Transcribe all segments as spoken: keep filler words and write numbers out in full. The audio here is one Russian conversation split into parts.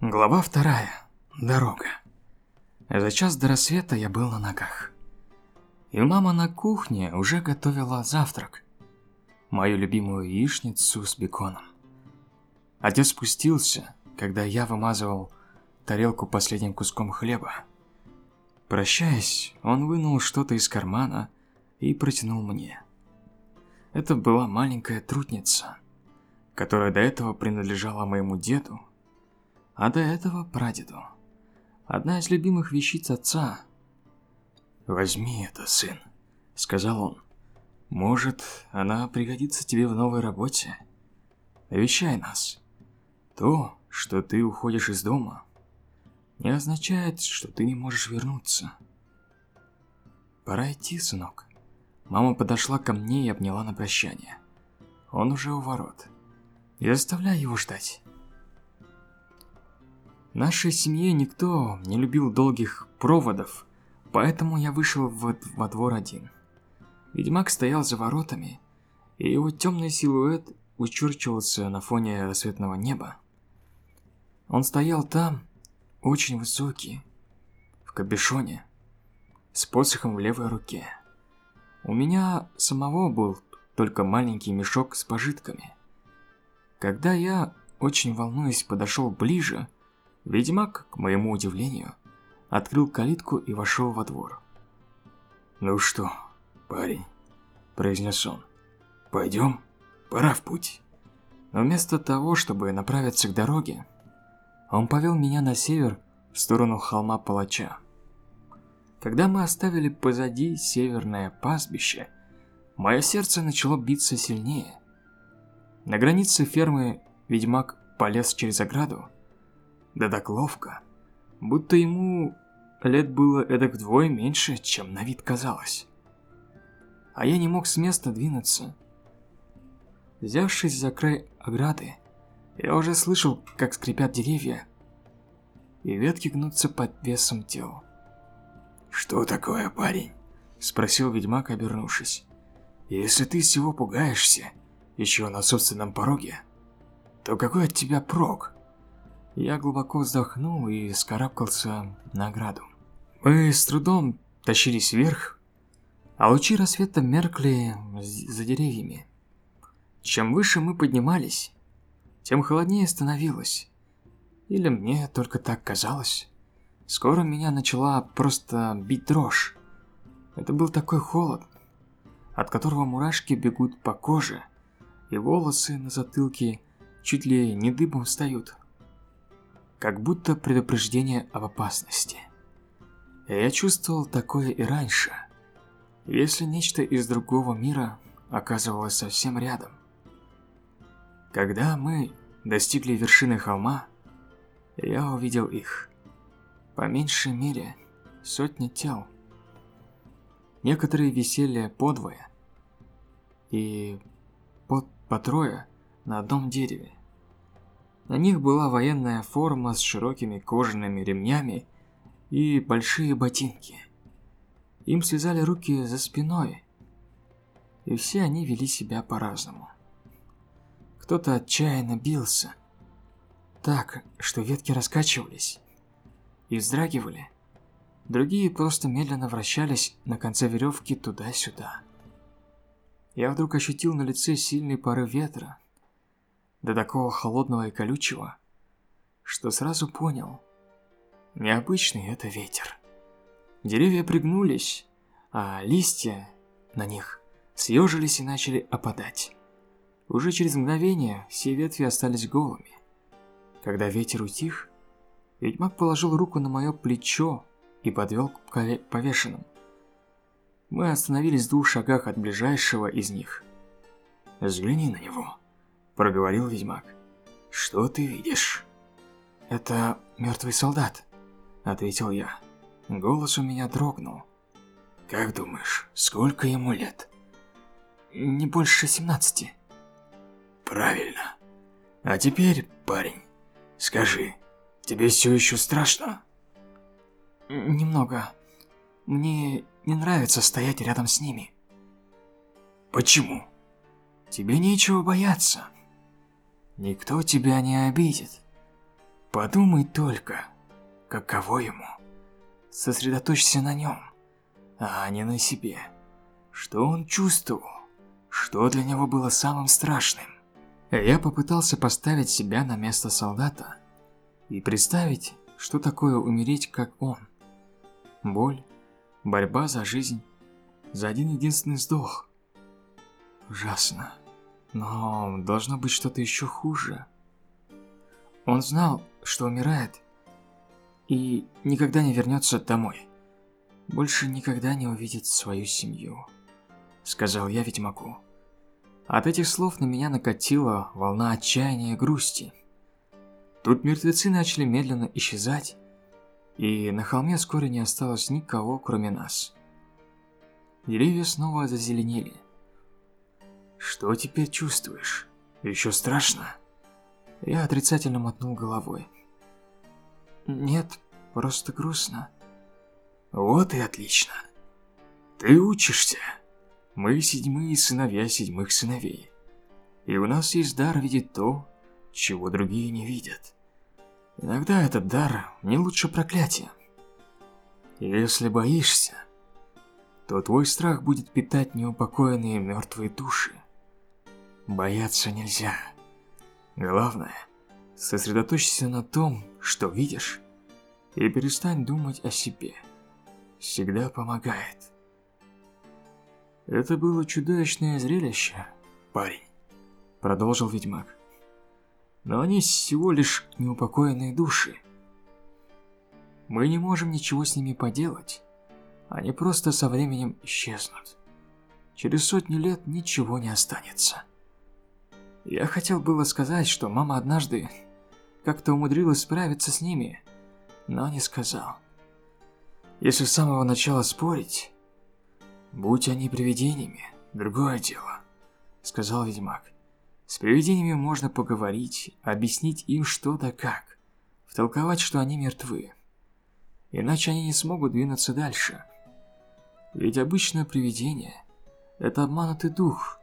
Глава вторая. Дорога. За час до рассвета я был на ногах. И мама на кухне уже готовила завтрак. Мою любимую яичницу с беконом. Отец спустился, когда я вымазывал тарелку последним куском хлеба. Прощаясь, он вынул что-то из кармана и протянул мне. Это была маленькая трутница, которая до этого принадлежала моему деду, а до этого прадеду. Одна из любимых вещиц отца. «Возьми это, сын», — сказал он. «Может, она пригодится тебе в новой работе. Навещай нас. То, что ты уходишь из дома, не означает, что ты не можешь вернуться. Пора идти, сынок». Мама подошла ко мне и обняла на прощание. Он уже у ворот. Не заставляй его ждать. В нашей семье никто не любил долгих проводов, поэтому я вышел в, во двор один. Ведьмак стоял за воротами, и его темный силуэт вычерчивался на фоне рассветного неба. Он стоял там, очень высокий, в капюшоне, с посохом в левой руке. У меня самого был только маленький мешок с пожитками. Когда я, очень волнуясь, подошел ближе, ведьмак, к моему удивлению, открыл калитку и вошел во двор. «Ну что, парень», – произнес он, – «пойдем, пора в путь». Но вместо того, чтобы направиться к дороге, он повел меня на север, в сторону холма Палача. Когда мы оставили позади северное пастбище, мое сердце начало биться сильнее. На границе фермы ведьмак полез через ограду, да так ловко, будто ему лет было эдак вдвое меньше, чем на вид казалось. А я не мог с места двинуться. Взявшись за край ограды, я уже слышал, как скрипят деревья, и ветки гнутся под весом тел. «Что такое, парень?» – спросил ведьмак, обернувшись. «Если ты всего пугаешься, еще на собственном пороге, то какой от тебя прок?» Я глубоко вздохнул и вскарабкался на ограду. Мы с трудом тащились вверх, а лучи рассвета меркли за деревьями. Чем выше мы поднимались, тем холоднее становилось. Или мне только так казалось. Скоро меня начала просто бить дрожь. Это был такой холод, от которого мурашки бегут по коже, и волосы на затылке чуть ли не дыбом встают. Как будто предупреждение об опасности. Я чувствовал такое и раньше, если нечто из другого мира оказывалось совсем рядом. Когда мы достигли вершины холма, я увидел их. По меньшей мере, сотни тел. Некоторые висели подвое и по, по трое на одном дереве. На них была военная форма с широкими кожаными ремнями и большие ботинки. Им связали руки за спиной, и все они вели себя по-разному. Кто-то отчаянно бился, так, что ветки раскачивались и вздрагивали. Другие просто медленно вращались на конце веревки туда-сюда. Я вдруг ощутил на лице сильный порыв ветра, до такого холодного и колючего, что сразу понял, необычный это ветер. Деревья пригнулись, а листья на них съежились и начали опадать. Уже через мгновение все ветви остались голыми. Когда ветер утих, ведьмак положил руку на мое плечо и подвел к повешенным. Мы остановились в двух шагах от ближайшего из них. «Взгляни на него», – проговорил ведьмак. «Что ты видишь?» «Это мертвый солдат», – ответил я. Голос у меня дрогнул. «Как думаешь, сколько ему лет?» «Не больше семнадцати». «Правильно. А теперь, парень, скажи, тебе все еще страшно?» «Немного. Мне не нравится стоять рядом с ними». «Почему?» «Тебе нечего бояться. Никто тебя не обидит. Подумай только, каково ему. Сосредоточься на нем, а не на себе. Что он чувствовал? Что для него было самым страшным? Я попытался поставить себя на место солдата и представить, что такое умереть, как он. Боль, борьба за жизнь, за один единственный вздох. Ужасно. Но должно быть что-то еще хуже. Он знал, что умирает, и никогда не вернется домой. Больше никогда не увидит свою семью, сказал я ведьмаку. От этих слов на меня накатила волна отчаяния и грусти. Тут мертвецы начали медленно исчезать, и на холме вскоре не осталось никого, кроме нас. Деревья снова зазеленели. Что теперь чувствуешь? Еще страшно? Я отрицательно мотнул головой. Нет, просто грустно. Вот и отлично. Ты учишься. Мы седьмые сыновья седьмых сыновей. И у нас есть дар видеть то, чего другие не видят. Иногда этот дар не лучше проклятия. Если боишься, то твой страх будет питать неупокоенные мертвые души. Бояться нельзя. Главное, сосредоточься на том, что видишь, и перестань думать о себе. Всегда помогает. Это было чудовищное зрелище, парень, продолжил ведьмак. Но они всего лишь неупокоенные души. Мы не можем ничего с ними поделать. Они просто со временем исчезнут. Через сотню лет ничего не останется. Я хотел было сказать, что мама однажды как-то умудрилась справиться с ними, но не сказал. Если с самого начала спорить, будь они привидениями, другое дело, сказал ведьмак. С привидениями можно поговорить, объяснить им что да как, втолковать, что они мертвы. Иначе они не смогут двинуться дальше. Ведь обычное привидение – это обманутый дух,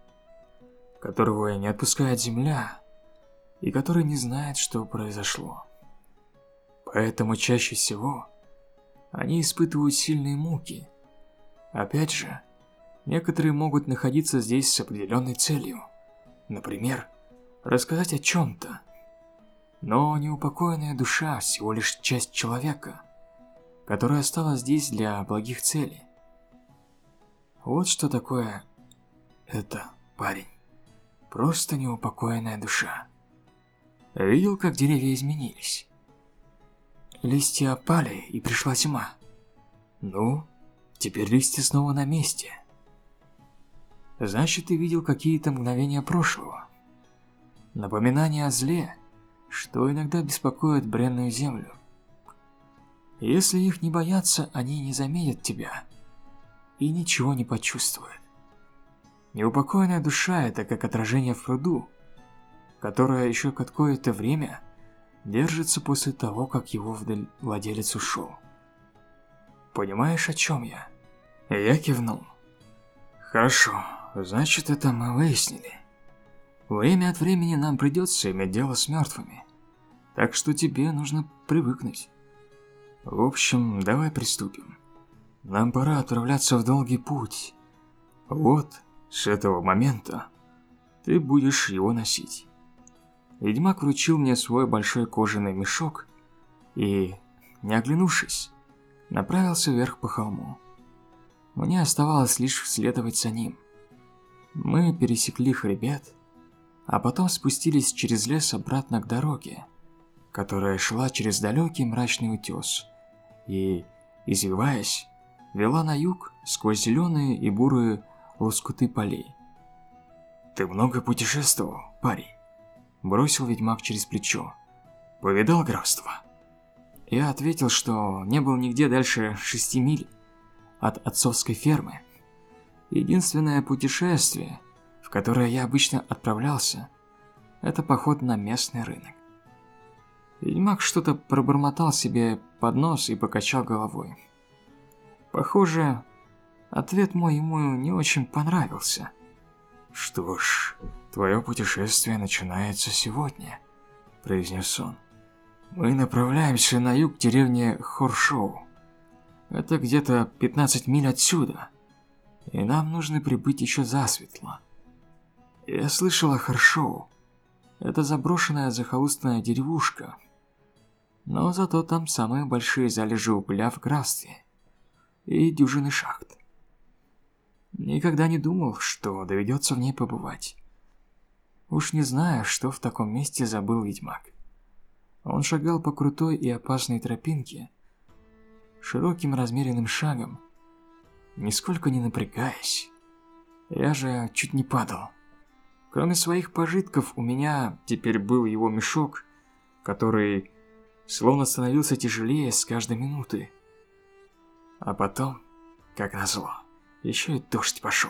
которого не отпускает земля, и который не знает, что произошло. Поэтому чаще всего они испытывают сильные муки. Опять же, некоторые могут находиться здесь с определенной целью. Например, рассказать о чем-то. Но неупокоенная душа всего лишь часть человека, которая осталась здесь для благих целей. Вот что такое это, парень. Просто неупокоенная душа. Видел, как деревья изменились? Листья опали, и пришла зима. Ну, теперь листья снова на месте. Значит, ты видел какие-то мгновения прошлого. Напоминание о зле, что иногда беспокоит бренную землю. Если их не бояться, они не заметят тебя и ничего не почувствуют. Неупокоенная душа – это как отражение в пруду, которое еще какое-то время держится после того, как его владелец ушел. Понимаешь, о чем я? Я кивнул. Хорошо, значит, это мы выяснили. Время от времени нам придется иметь дело с мертвыми, так что тебе нужно привыкнуть. В общем, давай приступим. Нам пора отправляться в долгий путь. Вот, с этого момента ты будешь его носить. Ведьмак вручил мне свой большой кожаный мешок и, не оглянувшись, направился вверх по холму. Мне оставалось лишь следовать за ним. Мы пересекли хребет, а потом спустились через лес обратно к дороге, которая шла через далекий мрачный утес и, извиваясь, вела на юг сквозь зеленые и бурые лоскуты полей. «Ты много путешествовал, парень?» – бросил ведьмак через плечо. «Повидал графство?» Я ответил, что не был нигде дальше шести миль от отцовской фермы. Единственное путешествие, в которое я обычно отправлялся, это поход на местный рынок. Ведьмак что-то пробормотал себе под нос и покачал головой. Похоже, ответ мой ему не очень понравился. «Что ж, твое путешествие начинается сегодня», – произнес он. Мы направляемся на юг к деревне Хоршоу. Это где-то пятнадцать миль отсюда, и нам нужно прибыть еще засветло. Я слышал о Хоршоу. Это заброшенная захолустная деревушка, но зато там самые большие залежи угля в графстве и дюжины шахт. Никогда не думал, что доведется в ней побывать. Уж не знаю, что в таком месте забыл ведьмак. Он шагал по крутой и опасной тропинке, широким размеренным шагом, нисколько не напрягаясь. Я же чуть не падал. Кроме своих пожитков, у меня теперь был его мешок, который словно становился тяжелее с каждой минуты. А потом, как назло, еще и дождь пошел.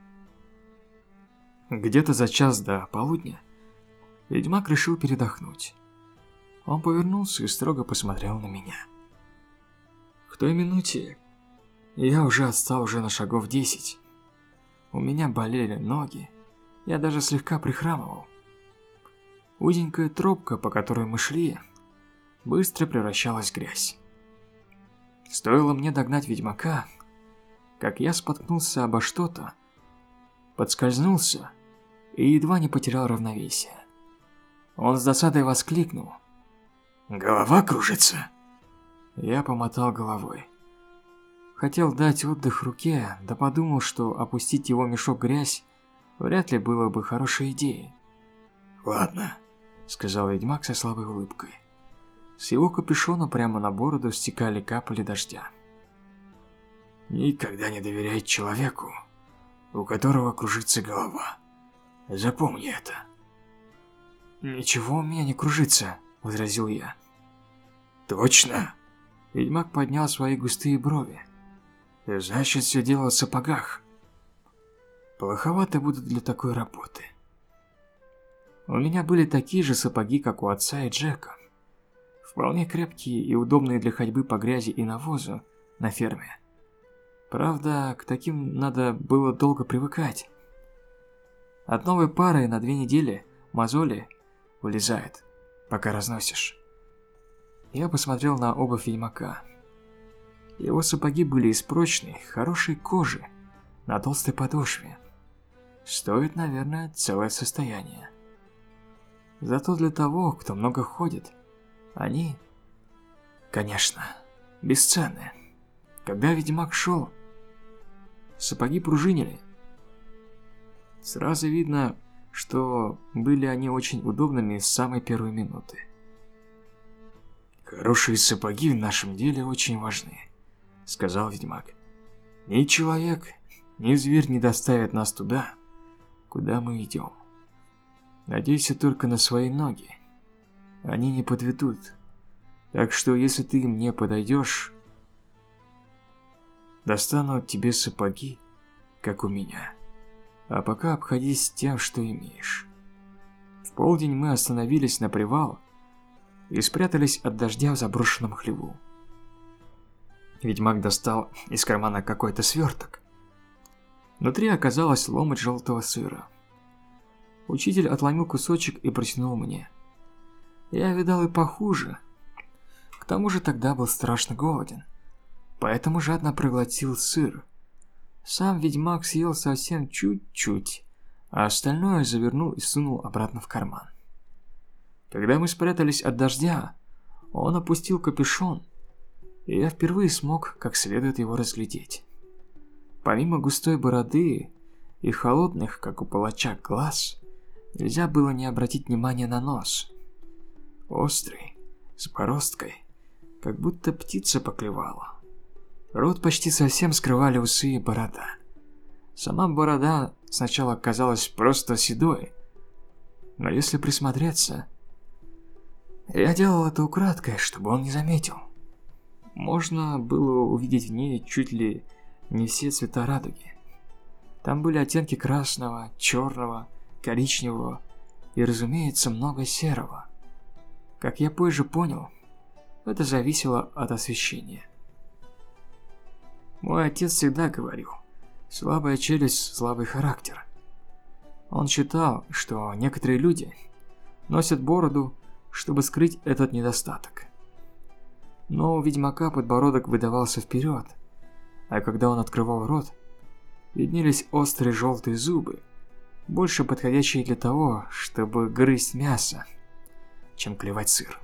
Где-то за час до полудня ведьмак решил передохнуть. Он повернулся и строго посмотрел на меня. В той минуте я уже отстал уже на шагов десять. У меня болели ноги, я даже слегка прихрамывал. Узенькая тропка, по которой мы шли, быстро превращалась в грязь. Стоило мне догнать ведьмака, как я споткнулся обо что-то, подскользнулся и едва не потерял равновесие. Он с досадой воскликнул: «Голова кружится!» Я помотал головой. Хотел дать отдых руке, да подумал, что опустить его мешок в грязь вряд ли было бы хорошей идеей. «Ладно», — сказал ведьмак со слабой улыбкой. С его капюшона прямо на бороду стекали капли дождя. «Никогда не доверяй человеку, у которого кружится голова. Запомни это». «Ничего у меня не кружится», — возразил я. «Точно?» Ведьмак поднял свои густые брови. «Значит, все дело в сапогах. Плоховато будут для такой работы». У меня были такие же сапоги, как у отца и Джека. Вполне крепкие и удобные для ходьбы по грязи и навозу на ферме. Правда, к таким надо было долго привыкать. От новой пары на две недели мозоли вылезают, пока разносишь. Я посмотрел на обувь ведьмака. Его сапоги были из прочной, хорошей кожи, на толстой подошве. Стоит, наверное, целое состояние. Зато для того, кто много ходит, они, конечно, бесценны. Когда ведьмак шел, сапоги пружинили. Сразу видно, что были они очень удобными с самой первой минуты. «Хорошие сапоги в нашем деле очень важны», — сказал ведьмак. «Ни человек, ни зверь не доставят нас туда, куда мы идем. Надейся только на свои ноги. Они не подведут. Так что, если ты мне подойдешь, достану тебе сапоги, как у меня. А пока обходись тем, что имеешь». В полдень мы остановились на привал и спрятались от дождя в заброшенном хлеву. Ведьмак достал из кармана какой-то сверток. Внутри оказалось ломоть желтого сыра. Учитель отломил кусочек и протянул мне. Я видал и похуже. К тому же тогда был страшно голоден, поэтому жадно проглотил сыр. Сам ведьмак съел совсем чуть-чуть, а остальное завернул и сунул обратно в карман. Когда мы спрятались от дождя, он опустил капюшон, и я впервые смог как следует его разглядеть. Помимо густой бороды и холодных, как у палача, глаз, нельзя было не обратить внимания на нос. Острый, с бороздкой, как будто птица поклевала. Рот почти совсем скрывали усы и борода. Сама борода сначала казалась просто седой, но если присмотреться, я делал это украдкой, чтобы он не заметил. Можно было увидеть в ней чуть ли не все цвета радуги. Там были оттенки красного, черного, коричневого и, разумеется, много серого. Как я позже понял, это зависело от освещения. Мой отец всегда говорил: слабая челюсть – слабый характер. Он считал, что некоторые люди носят бороду, чтобы скрыть этот недостаток. Но у ведьмака подбородок выдавался вперед, а когда он открывал рот, виднелись острые желтые зубы, больше подходящие для того, чтобы грызть мясо, чем клевать сыр.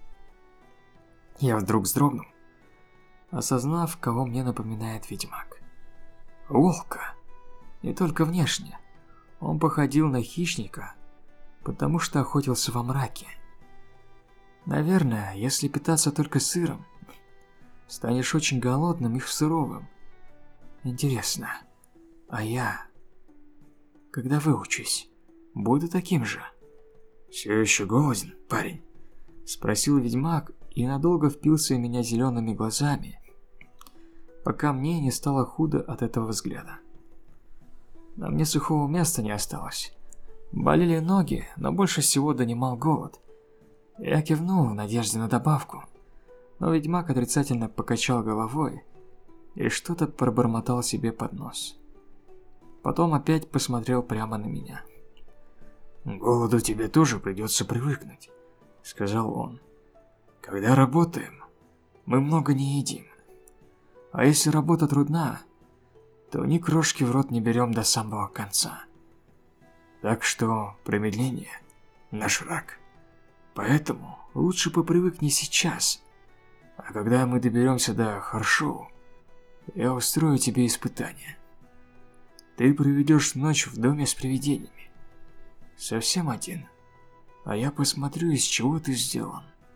Я вдруг вздрогнул, осознав, кого мне напоминает ведьмак. Волка. Не только внешне. Он походил на хищника, потому что охотился во мраке. Наверное, если питаться только сыром, станешь очень голодным и суровым. Интересно, а я, когда выучусь, буду таким же? Все еще голоден, парень? Спросил ведьмак и надолго впился в меня зелеными глазами, пока мне не стало худо от этого взгляда. На мне сухого места не осталось. Болели ноги, но больше всего донимал голод. Я кивнул в надежде на добавку, но ведьмак отрицательно покачал головой и что-то пробормотал себе под нос. Потом опять посмотрел прямо на меня. «К голоду тебе тоже придется привыкнуть», — сказал он. «Когда работаем, мы много не едим. А если работа трудна, то ни крошки в рот не берем до самого конца. Так что промедление – наш враг. Поэтому лучше попривыкни сейчас. А когда мы доберемся до Харшоу, я устрою тебе испытание. Ты проведешь ночь в доме с привидениями. Совсем один. А я посмотрю, из чего ты сделан».